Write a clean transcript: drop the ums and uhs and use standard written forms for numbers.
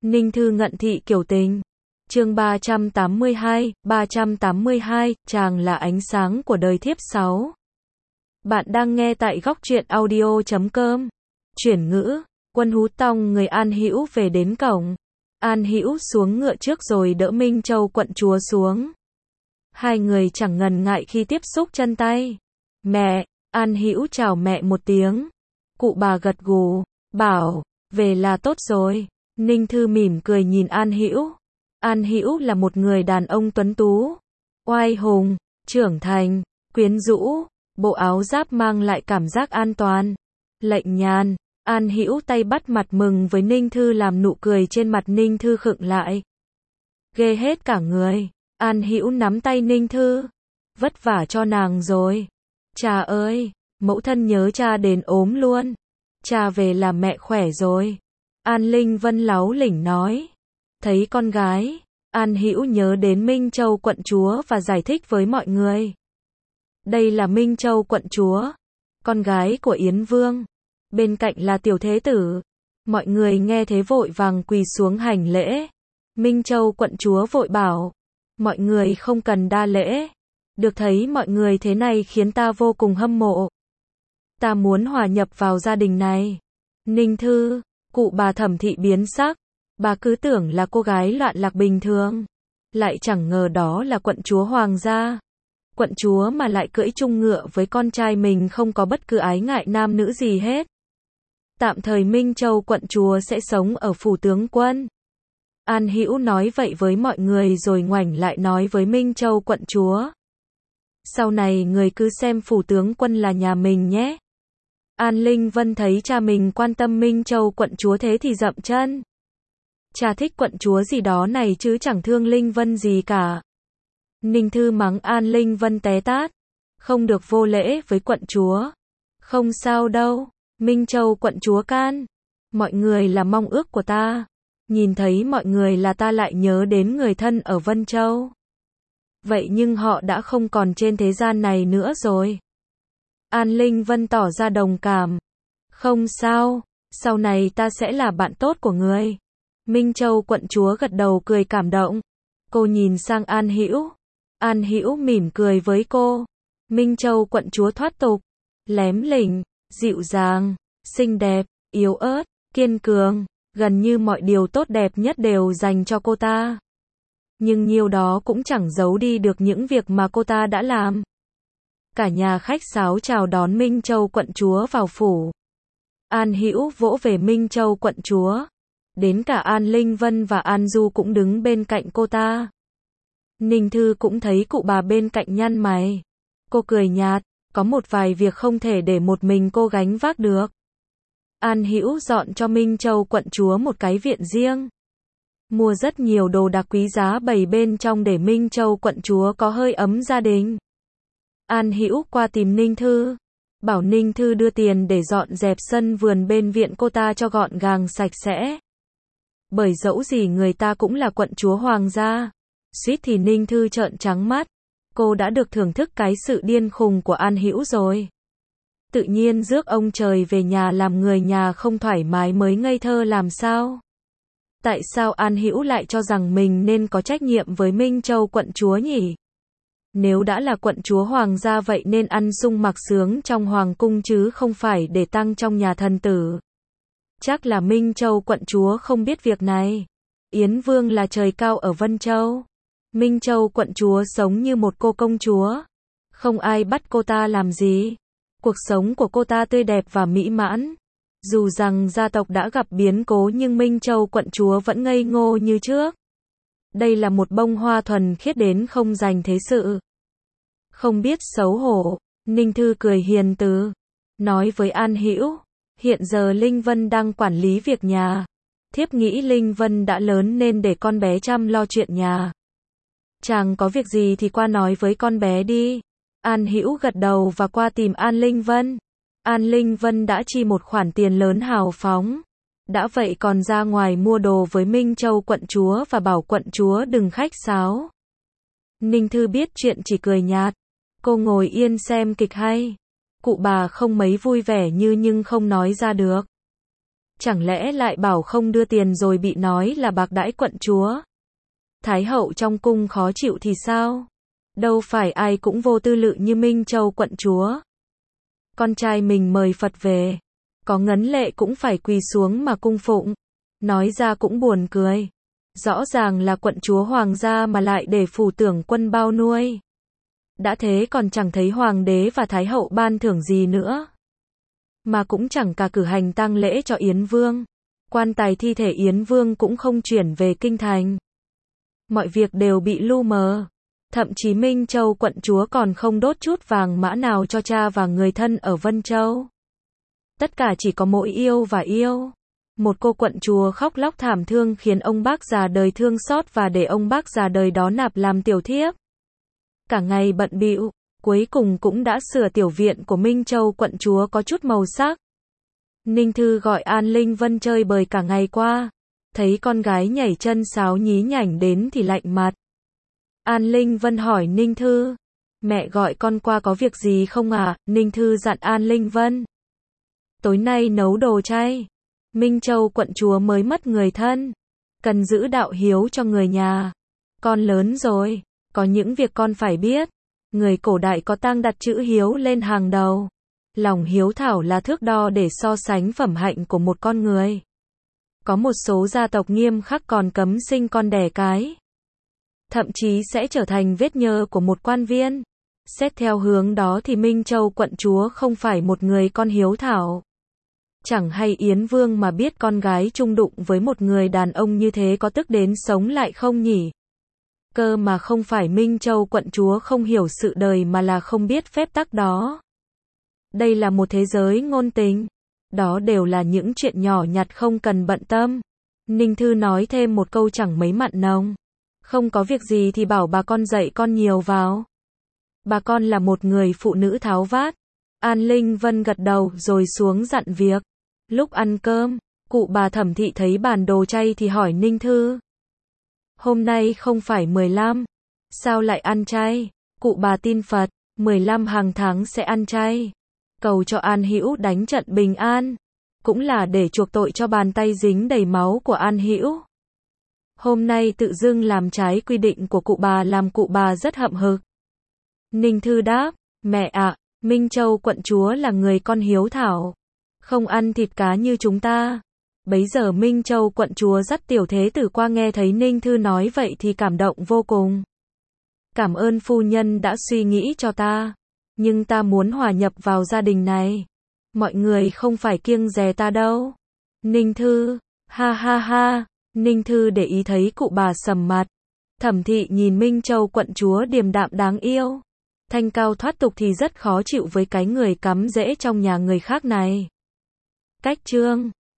Ninh Thư ngận thị kiểu tình. Chương 382, chàng là ánh sáng của đời thiếp 6. Bạn đang nghe tại góc truyện audio.com. Chuyển ngữ, Quân Hú Tông người An Hữu về đến cổng. An Hữu xuống ngựa trước rồi đỡ Minh Châu quận chúa xuống. Hai người chẳng ngần ngại khi tiếp xúc chân tay. Mẹ, An Hữu chào mẹ một tiếng. Cụ bà gật gù, bảo, về là tốt rồi. Ninh Thư mỉm cười nhìn An Hữu. An Hữu là một người đàn ông tuấn tú, oai hùng, trưởng thành, quyến rũ, bộ áo giáp mang lại cảm giác an toàn, lạnh nhàn. An Hữu tay bắt mặt mừng với Ninh Thư làm nụ cười trên mặt Ninh Thư khựng lại. Ghê hết cả người. An Hữu nắm tay Ninh Thư. Vất vả cho nàng rồi. Cha ơi, mẫu thân nhớ cha đến ốm luôn. Cha về là mẹ khỏe rồi. An Linh Vân láu lỉnh nói. Thấy con gái, An Hữu nhớ đến Minh Châu quận chúa và giải thích với mọi người. Đây là Minh Châu quận chúa, con gái của Yến Vương. Bên cạnh là tiểu thế tử. Mọi người nghe thế vội vàng quỳ xuống hành lễ. Minh Châu quận chúa vội bảo. Mọi người không cần đa lễ. Được thấy mọi người thế này khiến ta vô cùng hâm mộ. Ta muốn hòa nhập vào gia đình này. Ninh Thư, cụ bà Thẩm thị biến sắc. Bà cứ tưởng là cô gái loạn lạc bình thường. Lại chẳng ngờ đó là quận chúa hoàng gia. Quận chúa mà lại cưỡi chung ngựa với con trai mình không có bất cứ ái ngại nam nữ gì hết. Tạm thời Minh Châu quận chúa sẽ sống ở phủ tướng quân. An Hữu nói vậy với mọi người rồi ngoảnh lại nói với Minh Châu quận chúa. Sau này người cứ xem phủ tướng quân là nhà mình nhé. An Linh Vân thấy cha mình quan tâm Minh Châu quận chúa thế thì dậm chân. Cha thích quận chúa gì đó này chứ chẳng thương Linh Vân gì cả. Ninh Thư mắng An Linh Vân té tát. Không được vô lễ với quận chúa. Không sao đâu, Minh Châu quận chúa can. Mọi người là mong ước của ta. Nhìn thấy mọi người là ta lại nhớ đến người thân ở Vân Châu. Vậy nhưng họ đã không còn trên thế gian này nữa rồi. An Linh Vân tỏ ra đồng cảm. Không sao, sau này ta sẽ là bạn tốt của người. Minh Châu quận chúa gật đầu cười cảm động. Cô nhìn sang An Hữu. An Hữu mỉm cười với cô. Minh Châu quận chúa thoát tục, lém lỉnh, dịu dàng, xinh đẹp, yếu ớt, kiên cường, gần như mọi điều tốt đẹp nhất đều dành cho cô ta. Nhưng nhiều đó cũng chẳng giấu đi được những việc mà cô ta đã làm. Cả nhà khách sáo chào đón Minh Châu quận chúa vào phủ. An Hữu vỗ về Minh Châu quận chúa. Đến cả An Linh Vân và An Du cũng đứng bên cạnh cô ta. Ninh Thư cũng thấy cụ bà bên cạnh nhăn mày. Cô cười nhạt, có một vài việc không thể để một mình cô gánh vác được. An Hữu dọn cho Minh Châu quận chúa một cái viện riêng. Mua rất nhiều đồ đạc quý giá bày bên trong để Minh Châu quận chúa có hơi ấm gia đình. An Hữu qua tìm Ninh Thư. Bảo Ninh Thư đưa tiền để dọn dẹp sân vườn bên viện cô ta cho gọn gàng sạch sẽ. Bởi dẫu gì người ta cũng là quận chúa hoàng gia. Suýt thì Ninh Thư trợn trắng mắt. Cô đã được thưởng thức cái sự điên khùng của An Hữu rồi. Tự nhiên rước ông trời về nhà làm người nhà không thoải mái mới ngây thơ làm sao? Tại sao An Hữu lại cho rằng mình nên có trách nhiệm với Minh Châu quận chúa nhỉ? Nếu đã là quận chúa hoàng gia vậy nên ăn sung mặc sướng trong hoàng cung chứ không phải để tăng trong nhà thần tử. Chắc là Minh Châu quận chúa không biết việc này. Yến Vương là trời cao ở Vân Châu. Minh Châu quận chúa sống như một cô công chúa. Không ai bắt cô ta làm gì. Cuộc sống của cô ta tươi đẹp và mỹ mãn. Dù rằng gia tộc đã gặp biến cố nhưng Minh Châu quận chúa vẫn ngây ngô như trước. Đây là một bông hoa thuần khiết đến không dành thế sự. Không biết xấu hổ, Ninh Thư cười hiền từ. Nói với An Hữu, hiện giờ Linh Vân đang quản lý việc nhà. Thiếp nghĩ Linh Vân đã lớn nên để con bé chăm lo chuyện nhà. Chàng có việc gì thì qua nói với con bé đi. An Hữu gật đầu và qua tìm An Linh Vân. An Linh Vân đã chi một khoản tiền lớn hào phóng. Đã vậy còn ra ngoài mua đồ với Minh Châu quận chúa và bảo quận chúa đừng khách sáo. Ninh Thư biết chuyện chỉ cười nhạt. Cô ngồi yên xem kịch hay. Cụ bà không mấy vui vẻ nhưng không nói ra được. Chẳng lẽ lại bảo không đưa tiền rồi bị nói là bạc đãi quận chúa? Thái hậu trong cung khó chịu thì sao? Đâu phải ai cũng vô tư lự như Minh Châu quận chúa. Con trai mình mời Phật về, có ngấn lệ cũng phải quỳ xuống mà cung phụng. Nói ra cũng buồn cười. Rõ ràng là quận chúa hoàng gia mà lại để phủ tưởng quân bao nuôi. Đã thế còn chẳng thấy hoàng đế và thái hậu ban thưởng gì nữa. Mà cũng chẳng cả cử hành tang lễ cho Yến Vương. Quan tài thi thể Yến Vương cũng không chuyển về kinh thành. Mọi việc đều bị lu mờ. Thậm chí Minh Châu quận chúa còn không đốt chút vàng mã nào cho cha và người thân ở Vân Châu. Tất cả chỉ có mỗi yêu và yêu. Một cô quận chúa khóc lóc thảm thương khiến ông bác già đời thương xót và để ông bác già đời đó nạp làm tiểu thiếp. Cả ngày bận bịu, cuối cùng cũng đã sửa tiểu viện của Minh Châu quận chúa có chút màu sắc. Ninh Thư gọi An Linh Vân chơi bời cả ngày qua. Thấy con gái nhảy chân sáo nhí nhảnh đến thì lạnh mặt. An Linh Vân hỏi Ninh Thư, mẹ gọi con qua có việc gì không à? Ninh Thư dặn An Linh Vân. Tối nay nấu đồ chay. Minh Châu quận chúa mới mất người thân. Cần giữ đạo hiếu cho người nhà. Con lớn rồi, có những việc con phải biết. Người cổ đại có tang đặt chữ hiếu lên hàng đầu. Lòng hiếu thảo là thước đo để so sánh phẩm hạnh của một con người. Có một số gia tộc nghiêm khắc còn cấm sinh con đẻ cái. Thậm chí sẽ trở thành vết nhơ của một quan viên. Xét theo hướng đó thì Minh Châu quận chúa không phải một người con hiếu thảo. Chẳng hay Yến Vương mà biết con gái chung đụng với một người đàn ông như thế có tức đến sống lại không nhỉ? Cơ mà không phải Minh Châu quận chúa không hiểu sự đời mà là không biết phép tắc đó. Đây là một thế giới ngôn tình. Đó đều là những chuyện nhỏ nhặt không cần bận tâm. Ninh Thư nói thêm một câu chẳng mấy mặn nồng. Không có việc gì thì bảo bà con dạy con nhiều vào. Bà con là một người phụ nữ tháo vát. An Linh Vân gật đầu rồi xuống dặn việc. Lúc ăn cơm, cụ bà Thẩm Thị thấy bàn đồ chay thì hỏi Ninh Thư. Hôm nay không phải 15, sao lại ăn chay? Cụ bà tin Phật, 15 hàng tháng sẽ ăn chay. Cầu cho An Hữu đánh trận bình an. Cũng là để chuộc tội cho bàn tay dính đầy máu của An Hữu. Hôm nay tự dưng làm trái quy định của cụ bà làm cụ bà rất hậm hực. Ninh Thư đáp, mẹ ạ, Minh Châu quận chúa là người con hiếu thảo. Không ăn thịt cá như chúng ta. Bấy giờ Minh Châu quận chúa dắt tiểu thế tử qua nghe thấy Ninh Thư nói vậy thì cảm động vô cùng. Cảm ơn phu nhân đã suy nghĩ cho ta. Nhưng ta muốn hòa nhập vào gia đình này. Mọi người không phải kiêng dè ta đâu. Ninh Thư, ha ha ha. Ninh Thư để ý thấy cụ bà sầm mặt. Thẩm Thị nhìn Minh Châu quận chúa điềm đạm đáng yêu. Thanh cao thoát tục thì rất khó chịu với cái người cắm rễ trong nhà người khác này. Cách chương